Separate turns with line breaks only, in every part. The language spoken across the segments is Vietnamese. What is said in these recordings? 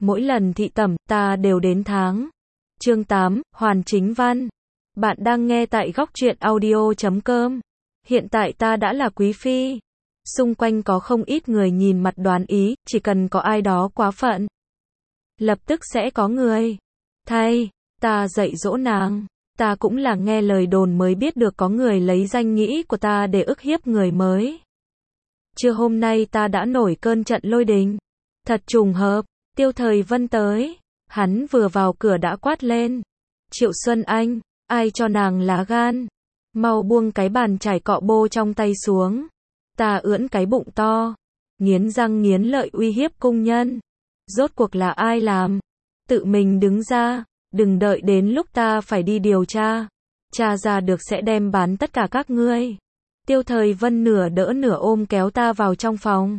mỗi lần thị tẩm, ta đều đến tháng. Chương 8, Hoàn Chính Văn. Bạn đang nghe tại góc truyện audio.com. Hiện tại ta đã là quý phi. Xung quanh có không ít người nhìn mặt đoán ý, chỉ cần có ai đó quá phận, lập tức sẽ có người thay ta dạy dỗ nàng. Ta cũng là nghe lời đồn mới biết được có người lấy danh nghĩa của ta để ức hiếp người mới. Trưa hôm nay ta đã nổi cơn trận lôi đình. Thật trùng hợp, Tiêu Thời Vân tới. Hắn vừa vào cửa đã quát lên. Triệu Xuân Anh, ai cho nàng lá gan? Mau buông cái bàn chải cọ bô trong tay xuống. Ta ưỡn cái bụng to, nghiến răng nghiến lợi uy hiếp cung nhân. Rốt cuộc là ai làm? Tự mình đứng ra, đừng đợi đến lúc ta phải đi điều tra. Tra ra được sẽ đem bán tất cả các ngươi. Tiêu Thời Vân nửa đỡ nửa ôm kéo ta vào trong phòng.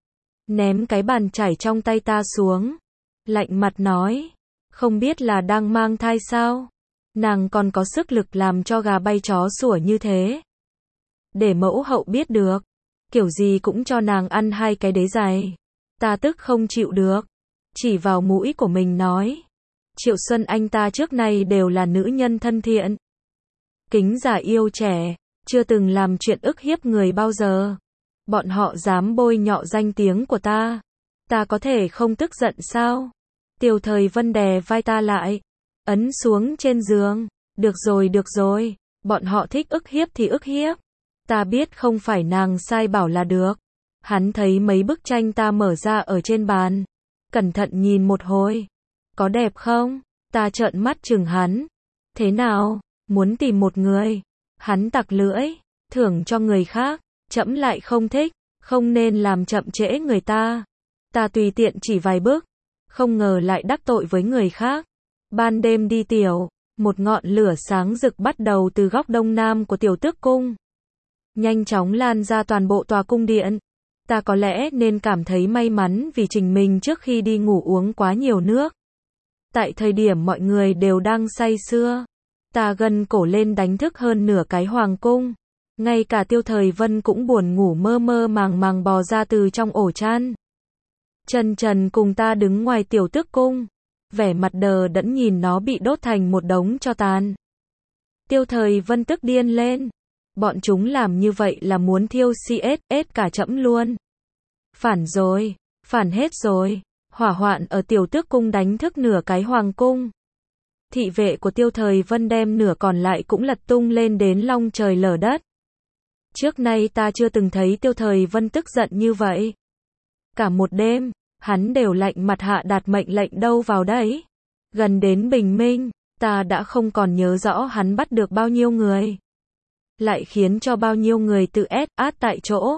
Ném cái bàn chải trong tay ta xuống. Lạnh mặt nói, không biết là đang mang thai sao? Nàng còn có sức lực làm cho gà bay chó sủa như thế. Để mẫu hậu biết được, kiểu gì cũng cho nàng ăn 2 cái đế giày. Ta tức không chịu được, chỉ vào mũi của mình nói. Triệu Xuân Anh ta trước nay đều là nữ nhân thân thiện, kính già yêu trẻ, chưa từng làm chuyện ức hiếp người bao giờ. Bọn họ dám bôi nhọ danh tiếng của ta. Ta có thể không tức giận sao? Tiêu Thời Vân đè vai ta lại, ấn xuống trên giường. Được rồi, bọn họ thích ức hiếp thì ức hiếp. Ta biết không phải nàng sai bảo là được. Hắn thấy mấy bức tranh ta mở ra ở trên bàn, cẩn thận nhìn một hồi. Có đẹp không? Ta trợn mắt chừng hắn. Thế nào? Muốn tìm một người? Hắn tặc lưỡi, thưởng cho người khác, trẫm lại không thích, không nên làm chậm trễ người ta. Ta tùy tiện chỉ vài bước, không ngờ lại đắc tội với người khác. Ban đêm đi tiểu, một ngọn lửa sáng rực bắt đầu từ góc đông nam của Tiểu Tước Cung, nhanh chóng lan ra toàn bộ tòa cung điện. Ta có lẽ nên cảm thấy may mắn vì chính mình trước khi đi ngủ uống quá nhiều nước. Tại thời điểm mọi người đều đang say sưa, ta gân cổ lên đánh thức hơn nửa cái hoàng cung. Ngay cả Tiêu Thời Vân cũng buồn ngủ mơ mơ màng màng bò ra từ trong ổ chăn. Trần Trần cùng ta đứng ngoài Tiểu Tước Cung, vẻ mặt đờ đẫn nhìn nó bị đốt thành một đống tro tàn. Tiêu Thời Vân tức điên lên. Bọn chúng làm như vậy là muốn thiêu CSS cả trẫm luôn. Phản hết rồi. Hỏa hoạn ở Tiểu Tước Cung đánh thức nửa cái hoàng cung. Thị vệ của Tiêu Thời Vân đem nửa còn lại cũng lật tung lên đến long trời lở đất. Trước nay ta chưa từng thấy Tiêu Thời Vân tức giận như vậy. Cả một đêm, hắn đều lạnh mặt hạ đạt mệnh lệnh đâu vào đấy. Gần đến bình minh, ta đã không còn nhớ rõ hắn bắt được bao nhiêu người, lại khiến cho bao nhiêu người tự át tại chỗ.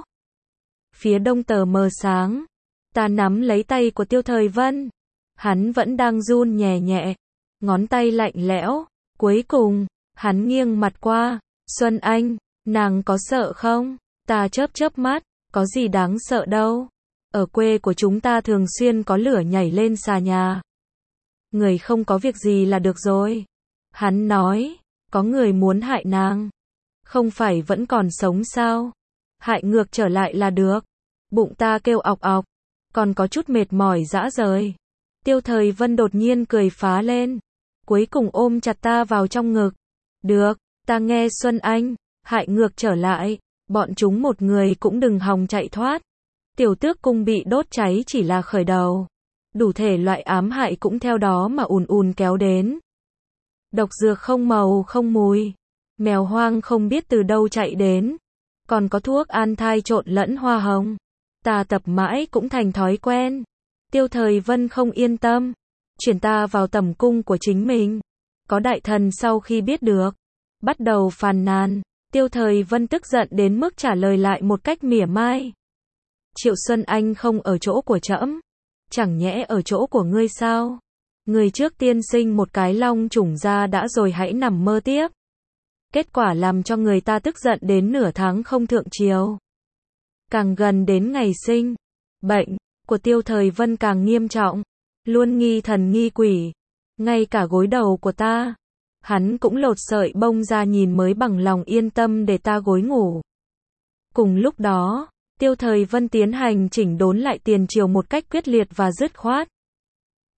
Phía đông tờ mờ sáng, ta nắm lấy tay của Tiêu Thời Vân. Hắn vẫn đang run nhẹ nhẹ, ngón tay lạnh lẽo. Cuối cùng, hắn nghiêng mặt qua. Xuân Anh, nàng có sợ không? Ta chớp mắt, có gì đáng sợ đâu. Ở quê của chúng ta thường xuyên có lửa nhảy lên xà nhà. Người không có việc gì là được rồi. Hắn nói, có người muốn hại nàng. Không phải vẫn còn sống sao? Hại ngược trở lại là được. Bụng ta kêu ọc ọc, còn có chút mệt mỏi rã rời. Tiêu Thời Vân đột nhiên cười phá lên, cuối cùng ôm chặt ta vào trong ngực. Được, ta nghe Xuân Anh, hại ngược trở lại, bọn chúng một người cũng đừng hòng chạy thoát. Tiểu Tước Cung bị đốt cháy chỉ là khởi đầu, đủ thể loại ám hại cũng theo đó mà ùn kéo đến. Độc dược không màu không mùi, mèo hoang không biết từ đâu chạy đến, còn có thuốc an thai trộn lẫn hoa hồng. Ta tập mãi cũng thành thói quen. Tiêu Thời Vân không yên tâm, chuyển ta vào tẩm cung của chính mình. Có đại thần sau khi biết được, bắt đầu phàn nàn. Tiêu Thời Vân tức giận đến mức trả lời lại một cách mỉa mai. Triệu Xuân Anh không ở chỗ của trẫm, chẳng nhẽ ở chỗ của ngươi sao? Ngươi trước tiên sinh một cái long trùng ra đã rồi hãy nằm mơ tiếp. Kết quả làm cho người ta tức giận đến nửa tháng không thượng triều. Càng gần đến ngày sinh, bệnh của Tiêu Thời Vân càng nghiêm trọng, luôn nghi thần nghi quỷ. Ngay cả gối đầu của ta, hắn cũng lột sợi bông ra nhìn mới bằng lòng yên tâm để ta gối ngủ. Cùng lúc đó, Tiêu Thời Vân tiến hành chỉnh đốn lại tiền triều một cách quyết liệt và dứt khoát.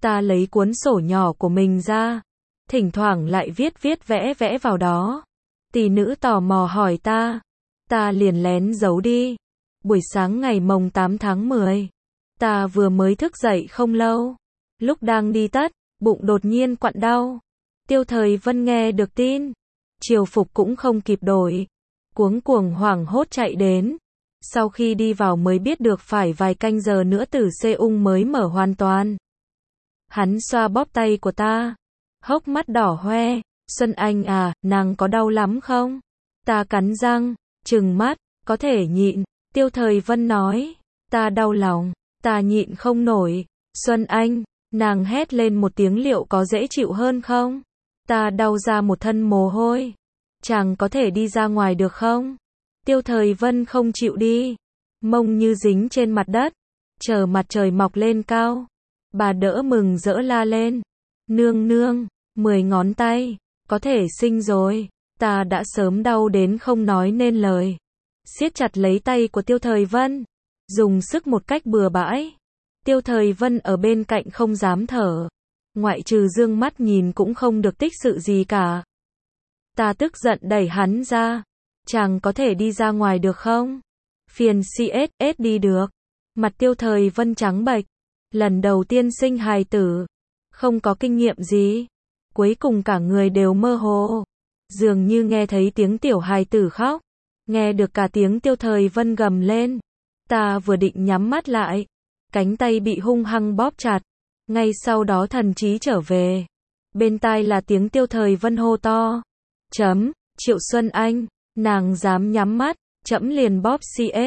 Ta lấy cuốn sổ nhỏ của mình ra, thỉnh thoảng lại viết viết vẽ vẽ vào đó. Tỷ nữ tò mò hỏi ta liền lén giấu đi. Buổi sáng ngày mồng 8 tháng 10, ta vừa mới thức dậy không lâu. Lúc đang đi tất, bụng đột nhiên quặn đau. Tiêu Thời Vân nghe được tin, triều phục cũng không kịp đổi, cuống cuồng hoảng hốt chạy đến. Sau khi đi vào mới biết được phải vài canh giờ nữa tử xê ung mới mở hoàn toàn. Hắn xoa bóp tay của ta, hốc mắt đỏ hoe. Xuân Anh à, nàng có đau lắm không? Ta cắn răng, trừng mắt, có thể nhịn. Tiêu Thời Vân nói, ta đau lòng, ta nhịn không nổi. Xuân Anh, nàng hét lên một tiếng, liệu có dễ chịu hơn không? Ta đau ra một thân mồ hôi. Chàng có thể đi ra ngoài được không? Tiêu Thời Vân không chịu đi, mông như dính trên mặt đất, chờ mặt trời mọc lên cao. Bà đỡ mừng rỡ la lên, nương nương, 10 ngón tay, có thể sinh rồi. Ta đã sớm đau đến không nói nên lời, siết chặt lấy tay của Tiêu Thời Vân, dùng sức một cách bừa bãi. Tiêu Thời Vân ở bên cạnh không dám thở, ngoại trừ dương mắt nhìn cũng không được tích sự gì cả. Ta tức giận đẩy hắn ra, chàng có thể đi ra ngoài được không? Phiền CSS đi được. Mặt Tiêu Thời Vân trắng bệch, lần đầu tiên sinh hài tử, không có kinh nghiệm gì, cuối cùng cả người đều mơ hồ, dường như nghe thấy tiếng tiểu hài tử khóc, nghe được cả tiếng Tiêu Thời Vân gầm lên. Ta vừa định nhắm mắt lại, cánh tay bị hung hăng bóp chặt, ngay sau đó thần trí trở về. Bên tai là tiếng Tiêu Thời Vân hô to, Triệu Xuân Anh, nàng dám nhắm mắt, trẫm liền bóp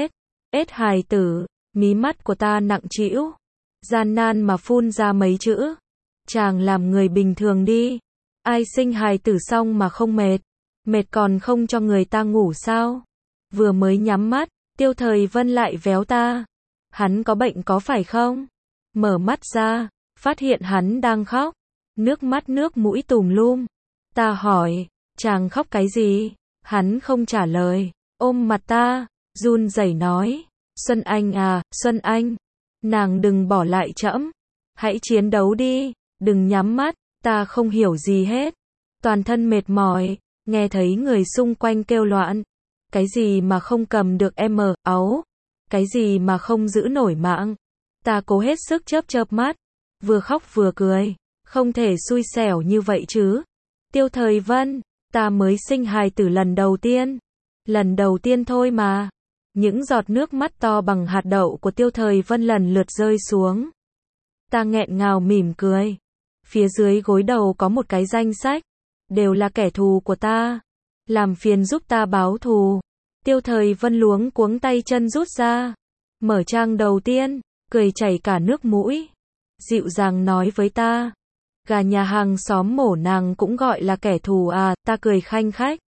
CS hài tử. Mí mắt của ta nặng trĩu, gian nan mà phun ra mấy chữ, chàng làm người bình thường đi. Ai sinh hài tử xong mà không mệt, mệt còn không cho người ta ngủ sao? Vừa mới nhắm mắt, Tiêu Thời Vân lại véo ta. Hắn có bệnh có phải không? Mở mắt ra, phát hiện hắn đang khóc, nước mắt nước mũi tùm lum. Ta hỏi, chàng khóc cái gì? Hắn không trả lời, ôm mặt ta, run rẩy nói, Xuân Anh à, Xuân Anh, nàng đừng bỏ lại trẫm, hãy chiến đấu đi, đừng nhắm mắt. Ta không hiểu gì hết, toàn thân mệt mỏi, nghe thấy người xung quanh kêu loạn. Cái gì mà không cầm được áo, cái gì mà không giữ nổi mạng. Ta cố hết sức chớp mắt, vừa khóc vừa cười, không thể xui xẻo như vậy chứ. Tiêu Thời Vân, ta mới sinh hài tử lần đầu tiên thôi mà. Những giọt nước mắt to bằng hạt đậu của Tiêu Thời Vân lần lượt rơi xuống. Ta nghẹn ngào mỉm cười. Phía dưới gối đầu có một cái danh sách, đều là kẻ thù của ta, làm phiền giúp ta báo thù. Tiêu Thời Vân luống cuống tay chân rút ra, mở trang đầu tiên, cười chảy cả nước mũi, dịu dàng nói với ta, gà nhà hàng xóm mổ nàng cũng gọi là kẻ thù à? Ta cười khanh khách,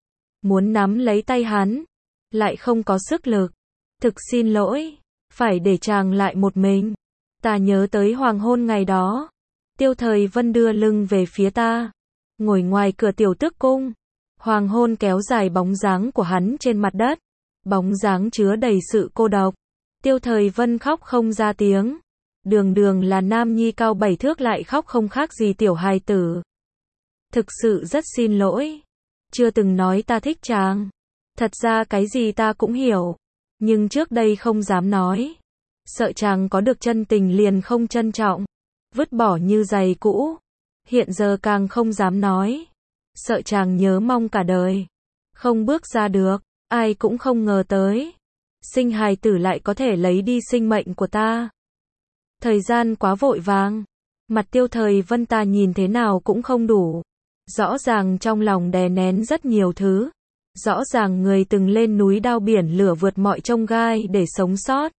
muốn nắm lấy tay hắn, lại không có sức lực. Thực xin lỗi, phải để chàng lại một mình. Ta nhớ tới hoàng hôn ngày đó. Tiêu Thời Vân đưa lưng về phía ta, ngồi ngoài cửa tiểu tước cung. Hoàng hôn kéo dài bóng dáng của hắn trên mặt đất, bóng dáng chứa đầy sự cô độc. Tiêu Thời Vân khóc không ra tiếng, đường đường là nam nhi cao 7 thước lại khóc không khác gì tiểu hài tử. Thực sự rất xin lỗi, chưa từng nói ta thích chàng. Thật ra cái gì ta cũng hiểu, nhưng trước đây không dám nói, sợ chàng có được chân tình liền không trân trọng, vứt bỏ như giày cũ. Hiện giờ càng không dám nói, sợ chàng nhớ mong cả đời, không bước ra được. Ai cũng không ngờ tới, sinh hài tử lại có thể lấy đi sinh mệnh của ta. Thời gian quá vội vàng, mặt Tiêu Thời Vân ta nhìn thế nào cũng không đủ. Rõ ràng trong lòng đè nén rất nhiều thứ, rõ ràng người từng lên núi đao biển lửa vượt mọi chông gai để sống sót,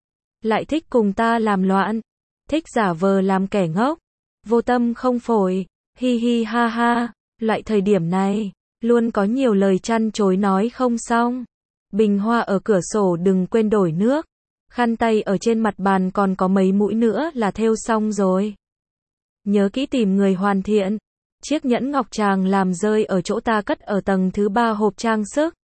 lại thích cùng ta làm loạn, thích giả vờ làm kẻ ngốc, vô tâm không phổi, hi hi ha ha. Loại thời điểm này, luôn có nhiều lời chăn chối nói không xong. Bình hoa ở cửa sổ đừng quên đổi nước, khăn tay ở trên mặt bàn còn có mấy mũi nữa là thêu xong rồi. Nhớ kỹ tìm người hoàn thiện. Chiếc nhẫn ngọc chàng làm rơi ở chỗ ta cất ở tầng thứ 3 hộp trang sức,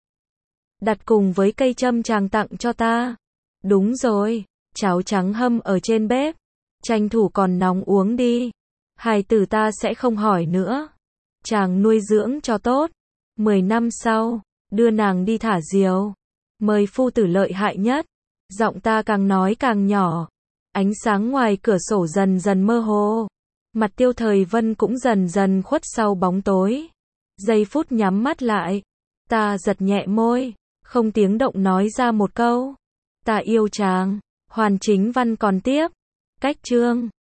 đặt cùng với cây châm chàng tặng cho ta. Đúng rồi, cháo trắng hâm ở trên bếp, tranh thủ còn nóng uống đi. Hài tử ta sẽ không hỏi nữa. Chàng nuôi dưỡng cho tốt. 10 năm sau, đưa nàng đi thả diều. Mời phu tử lợi hại nhất. Giọng ta càng nói càng nhỏ. Ánh sáng ngoài cửa sổ dần dần mơ hồ. Mặt Tiêu Thời Vân cũng dần dần khuất sau bóng tối. Giây phút nhắm mắt lại. Ta giật nhẹ môi. Không tiếng động nói ra một câu. Ta yêu chàng. Hoàn Chính Văn còn tiếp. Cách chương